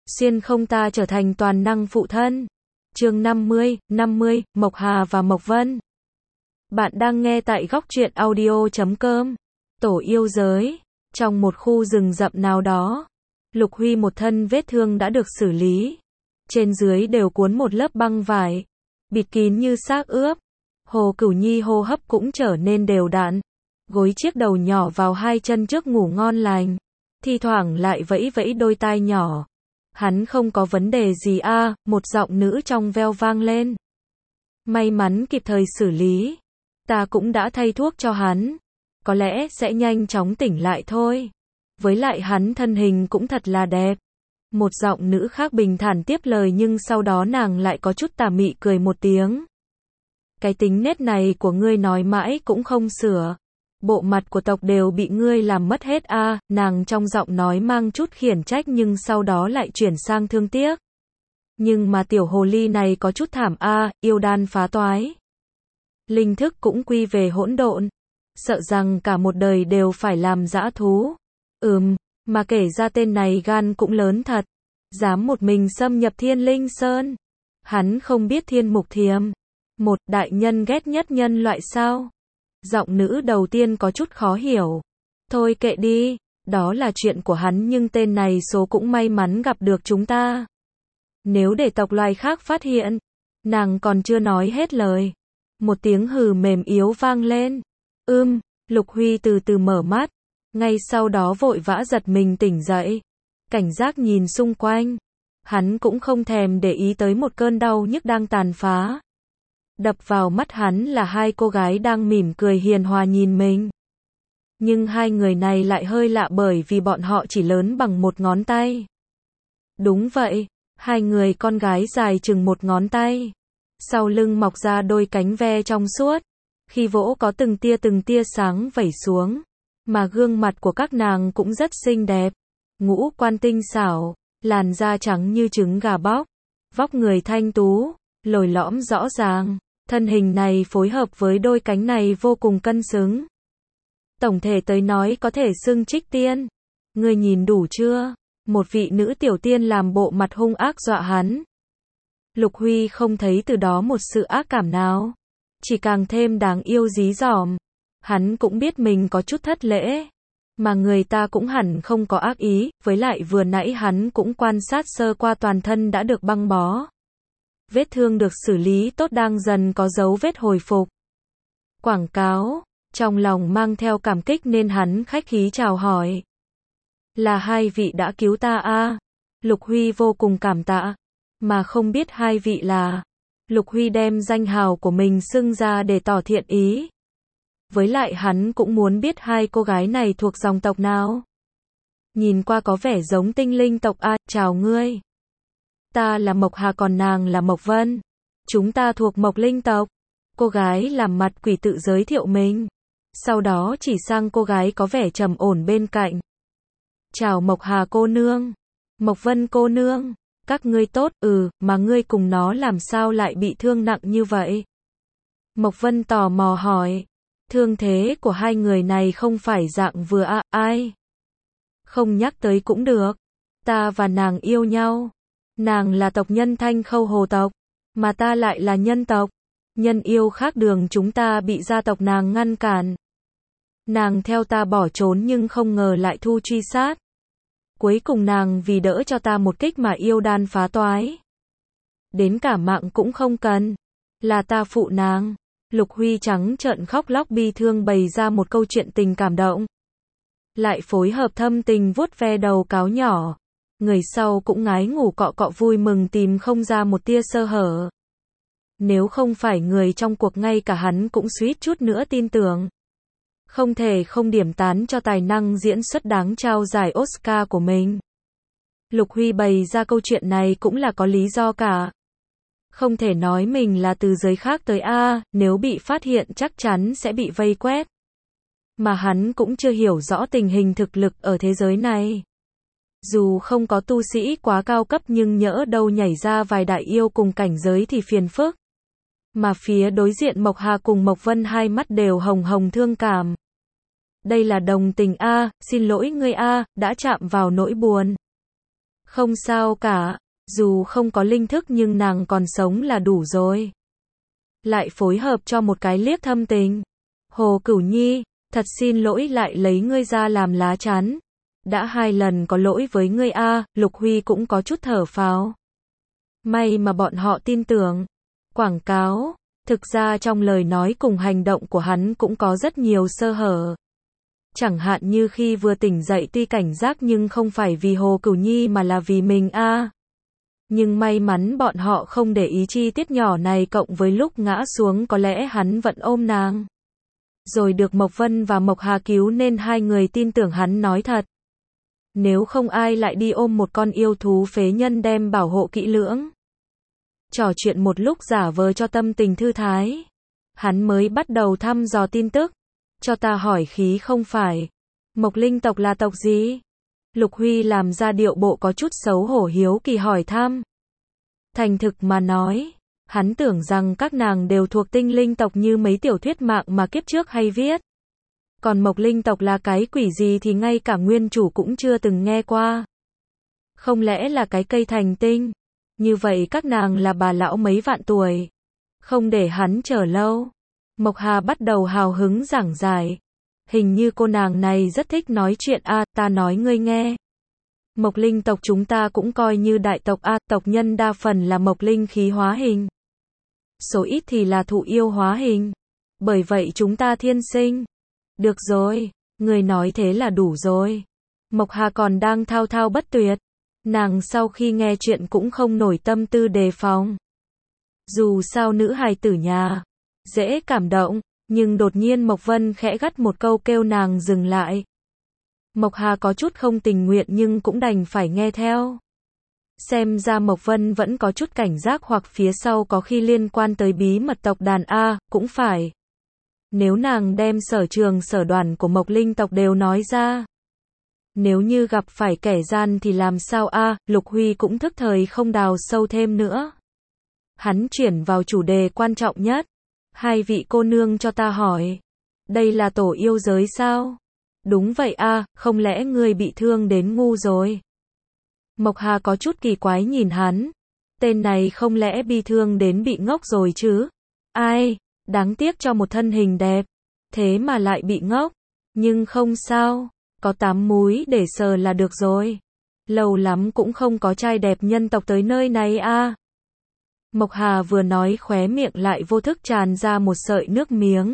Xuyên không ta trở thành toàn năng phụ thân. Chương 50, Mộc Hà và Mộc Vân. Bạn đang nghe tại góc truyện audio.com. Tổ yêu giới. Trong một khu rừng rậm nào đó, Lục Huy một thân vết thương đã được xử lý. Trên dưới đều cuốn một lớp băng vải, bịt kín như xác ướp. Hồ Cửu Nhi hô hấp cũng trở nên đều đặn. Gối chiếc đầu nhỏ vào hai chân trước ngủ ngon lành. Thi thoảng lại vẫy vẫy đôi tai nhỏ. Hắn không có vấn đề gì a, một giọng nữ trong veo vang lên. May mắn kịp thời xử lý. Ta cũng đã thay thuốc cho hắn. Có lẽ sẽ nhanh chóng tỉnh lại thôi. Với lại hắn thân hình cũng thật là đẹp. Một giọng nữ khác bình thản tiếp lời, nhưng sau đó nàng lại có chút tà mị cười một tiếng. Cái tính nết này của ngươi nói mãi cũng không sửa. Bộ mặt của tộc đều bị ngươi làm mất hết a. Nàng trong giọng nói mang chút khiển trách nhưng sau đó lại chuyển sang thương tiếc. Nhưng mà tiểu hồ ly này có chút thảm a, yêu đan phá toái. Linh thức cũng quy về hỗn độn. Sợ rằng cả một đời đều phải làm dã thú. Mà kể ra tên này gan cũng lớn thật. Dám một mình xâm nhập Thiên Linh Sơn. Hắn không biết Thiên Mục Thiềm, một đại nhân ghét nhất nhân loại sao? Giọng nữ đầu tiên có chút khó hiểu. Thôi kệ đi, đó là chuyện của hắn, nhưng tên này số cũng may mắn gặp được chúng ta. Nếu để tộc loài khác phát hiện, nàng còn chưa nói hết lời. Một tiếng hừ mềm yếu vang lên. Lục Huy từ từ mở mắt. Ngay sau đó vội vã giật mình tỉnh dậy. Cảnh giác nhìn xung quanh. Hắn cũng không thèm để ý tới một cơn đau nhức đang tàn phá. Đập vào mắt hắn là hai cô gái đang mỉm cười hiền hòa nhìn mình. Nhưng hai người này lại hơi lạ bởi vì bọn họ chỉ lớn bằng một ngón tay. Đúng vậy, hai người con gái dài chừng một ngón tay. Sau lưng mọc ra đôi cánh ve trong suốt. Khi vỗ có từng tia sáng vẩy xuống. Mà gương mặt của các nàng cũng rất xinh đẹp. Ngũ quan tinh xảo, làn da trắng như trứng gà bóc. Vóc người thanh tú, lồi lõm rõ ràng. Thân hình này phối hợp với đôi cánh này vô cùng cân xứng. Tổng thể tới nói có thể xưng trích tiên. Ngươi nhìn đủ chưa? Một vị nữ tiểu tiên làm bộ mặt hung ác dọa hắn. Lục Huy không thấy từ đó một sự ác cảm nào. Chỉ càng thêm đáng yêu dí dỏm. Hắn cũng biết mình có chút thất lễ. Mà người ta cũng hẳn không có ác ý. Với lại vừa nãy hắn cũng quan sát sơ qua toàn thân đã được băng bó. Vết thương được xử lý tốt, đang dần có dấu vết hồi phục. Quảng cáo, trong lòng mang theo cảm kích nên hắn khách khí chào hỏi. Là hai vị đã cứu ta a. Lục Huy vô cùng cảm tạ. Mà không biết hai vị là. Lục Huy đem danh hào của mình xưng ra để tỏ thiện ý. Với lại hắn cũng muốn biết hai cô gái này thuộc dòng tộc nào. Nhìn qua có vẻ giống tinh linh tộc a. Chào ngươi. Ta là Mộc Hà, còn nàng là Mộc Vân. Chúng ta thuộc Mộc Linh tộc. Cô gái làm mặt quỷ tự giới thiệu mình. Sau đó chỉ sang cô gái có vẻ trầm ổn bên cạnh. Chào Mộc Hà cô nương. Mộc Vân cô nương. Các ngươi tốt, mà ngươi cùng nó làm sao lại bị thương nặng như vậy? Mộc Vân tò mò hỏi. Thương thế của hai người này không phải dạng vừa a, ai? Không nhắc tới cũng được. Ta và nàng yêu nhau. Nàng là tộc nhân Thanh Khâu Hồ tộc, mà ta lại là nhân tộc. Nhân yêu khác đường, chúng ta bị gia tộc nàng ngăn cản. Nàng theo ta bỏ trốn nhưng không ngờ lại thu truy sát. Cuối cùng nàng vì đỡ cho ta một kích mà yêu đan phá toái. Đến cả mạng cũng không cần. Là ta phụ nàng. Lục Huy trắng trợn khóc lóc bi thương bày ra một câu chuyện tình cảm động. Lại phối hợp thâm tình vuốt ve đầu cáo nhỏ. Người sau cũng ngái ngủ cọ cọ vui mừng tìm không ra một tia sơ hở. Nếu không phải người trong cuộc, ngay cả hắn cũng suýt chút nữa tin tưởng. Không thể không điểm tán cho tài năng diễn xuất đáng trao giải Oscar của mình. Lục Huy bày ra câu chuyện này cũng là có lý do cả. Không thể nói mình là từ giới khác tới a, nếu bị phát hiện chắc chắn sẽ bị vây quét. Mà hắn cũng chưa hiểu rõ tình hình thực lực ở thế giới này. Dù không có tu sĩ quá cao cấp nhưng nhỡ đâu nhảy ra vài đại yêu cùng cảnh giới thì phiền phức. Mà phía đối diện Mộc Hà cùng Mộc Vân hai mắt đều hồng hồng thương cảm. Đây là đồng tình a, xin lỗi ngươi a, đã chạm vào nỗi buồn. Không sao cả, dù không có linh thức nhưng nàng còn sống là đủ rồi. Lại phối hợp cho một cái liếc thâm tình. Hồ Cửu Nhi, thật xin lỗi lại lấy ngươi ra làm lá chắn. Đã 2 lần có lỗi với ngươi a. Lục Huy cũng có chút thở phào. May mà bọn họ tin tưởng. Quảng cáo, thực ra trong lời nói cùng hành động của hắn cũng có rất nhiều sơ hở. Chẳng hạn như khi vừa tỉnh dậy tuy cảnh giác nhưng không phải vì Hồ Cửu Nhi mà là vì mình a. Nhưng may mắn bọn họ không để ý chi tiết nhỏ này, cộng với lúc ngã xuống có lẽ hắn vẫn ôm nàng. Rồi được Mộc Vân và Mộc Hà cứu nên 2 người tin tưởng hắn nói thật. Nếu không ai lại đi ôm một con yêu thú phế nhân đem bảo hộ kỹ lưỡng. Trò chuyện một lúc giả vờ cho tâm tình thư thái. Hắn mới bắt đầu thăm dò tin tức. Cho ta hỏi khí không phải. Mộc Linh tộc là tộc gì? Lục Huy làm ra điệu bộ có chút xấu hổ hiếu kỳ hỏi thăm. Thành thực mà nói, hắn tưởng rằng các nàng đều thuộc tinh linh tộc như mấy tiểu thuyết mạng mà kiếp trước hay viết. Còn Mộc Linh tộc là cái quỷ gì thì ngay cả nguyên chủ cũng chưa từng nghe qua. Không lẽ là cái cây thành tinh? Như vậy các nàng là bà lão mấy vạn tuổi. Không để hắn chờ lâu. Mộc Hà bắt đầu hào hứng giảng giải. Hình như cô nàng này rất thích nói chuyện a, ta nói ngươi nghe. Mộc Linh tộc chúng ta cũng coi như đại tộc a, tộc nhân đa phần là Mộc Linh khí hóa hình. Số ít thì là thụ yêu hóa hình. Bởi vậy chúng ta thiên sinh. Được rồi, người nói thế là đủ rồi. Mộc Hà còn đang thao thao bất tuyệt. Nàng sau khi nghe chuyện cũng không nổi tâm tư đề phòng. Dù sao nữ hài tử nhà, dễ cảm động, nhưng đột nhiên Mộc Vân khẽ gắt một câu kêu nàng dừng lại. Mộc Hà có chút không tình nguyện nhưng cũng đành phải nghe theo. Xem ra Mộc Vân vẫn có chút cảnh giác hoặc phía sau có khi liên quan tới bí mật tộc đàn a, cũng phải. Nếu nàng đem sở trường sở đoàn của Mộc Linh tộc đều nói ra. Nếu như gặp phải kẻ gian thì làm sao a? Lục Huy cũng thức thời không đào sâu thêm nữa. Hắn chuyển vào chủ đề quan trọng nhất. 2 vị cô nương cho ta hỏi. Đây là tổ yêu giới sao? Đúng vậy a, không lẽ ngươi bị thương đến ngu rồi? Mộc Hà có chút kỳ quái nhìn hắn. Tên này không lẽ bị thương đến bị ngốc rồi chứ? Ai, đáng tiếc cho một thân hình đẹp. Thế mà lại bị ngốc. Nhưng không sao, có 8 múi để sờ là được rồi. Lâu lắm cũng không có trai đẹp nhân tộc tới nơi này a. Mộc Hà vừa nói khóe miệng lại vô thức tràn ra một sợi nước miếng.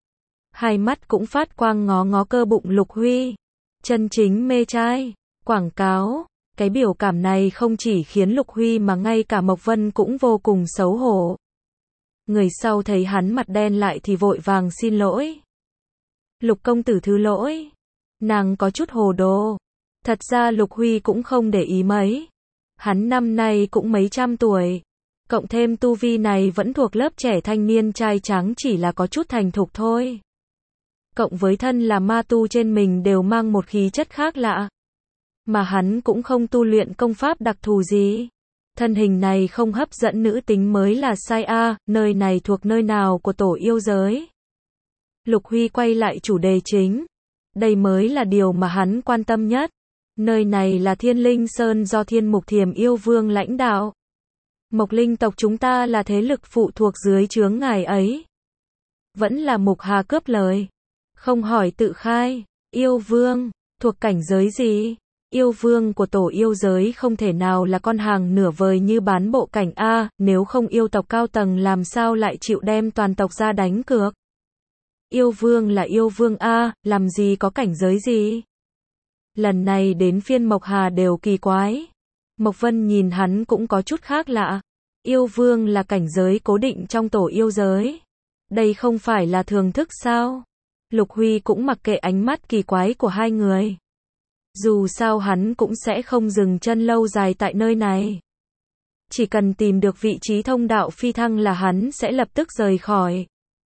2 mắt cũng phát quang ngó ngó cơ bụng Lục Huy. Chân chính mê trai. Quảng cáo. Cái biểu cảm này không chỉ khiến Lục Huy mà ngay cả Mộc Vân cũng vô cùng xấu hổ. Người sau thấy hắn mặt đen lại thì vội vàng xin lỗi. Lục công tử thứ lỗi. Nàng có chút hồ đồ. Thật ra Lục Huy cũng không để ý mấy. Hắn năm nay cũng mấy trăm tuổi. Cộng thêm tu vi này vẫn thuộc lớp trẻ thanh niên trai tráng, chỉ là có chút thành thục thôi. Cộng với thân là ma tu trên mình đều mang một khí chất khác lạ. Mà hắn cũng không tu luyện công pháp đặc thù gì. Thân hình này không hấp dẫn nữ tính mới là sai a, nơi này thuộc nơi nào của tổ yêu giới? Lục Huy quay lại chủ đề chính. Đây mới là điều mà hắn quan tâm nhất. Nơi này là Thiên Linh Sơn do Thiên Mục Thiềm Yêu Vương lãnh đạo. Mộc Linh tộc chúng ta là thế lực phụ thuộc dưới trướng ngài ấy. Vẫn là Mục Hà cướp lời. Không hỏi tự khai. Yêu Vương, thuộc cảnh giới gì? Yêu Vương của tổ yêu giới không thể nào là con hàng nửa vời như bán bộ cảnh a, nếu không yêu tộc cao tầng làm sao lại chịu đem toàn tộc ra đánh cược? Yêu Vương là yêu Vương a, làm gì có cảnh giới gì? Lần này đến phiên Mộc Hà đều kỳ quái. Mộc Vân nhìn hắn cũng có chút khác lạ. Yêu Vương là cảnh giới cố định trong tổ yêu giới. Đây không phải là thường thức sao? Lục Huy cũng mặc kệ ánh mắt kỳ quái của 2 người. Dù sao hắn cũng sẽ không dừng chân lâu dài tại nơi này. Chỉ cần tìm được vị trí thông đạo phi thăng là hắn sẽ lập tức rời khỏi.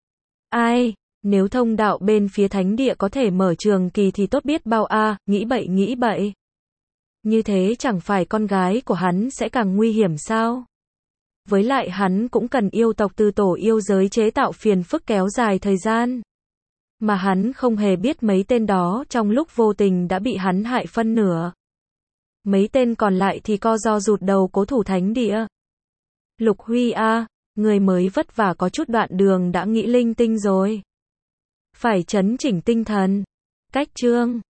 Ai, nếu thông đạo bên phía thánh địa có thể mở trường kỳ thì tốt biết bao a, nghĩ bậy. Như thế chẳng phải con gái của hắn sẽ càng nguy hiểm sao? Với lại hắn cũng cần yêu tộc từ tổ yêu giới chế tạo phiền phức kéo dài thời gian. Mà hắn không hề biết mấy tên đó trong lúc vô tình đã bị hắn hại phân nửa. Mấy tên còn lại thì co ro rụt đầu cố thủ thánh địa. Lục Huy a, người mới vất vả có chút đoạn đường đã nghĩ linh tinh rồi. Phải chấn chỉnh tinh thần. Cách chương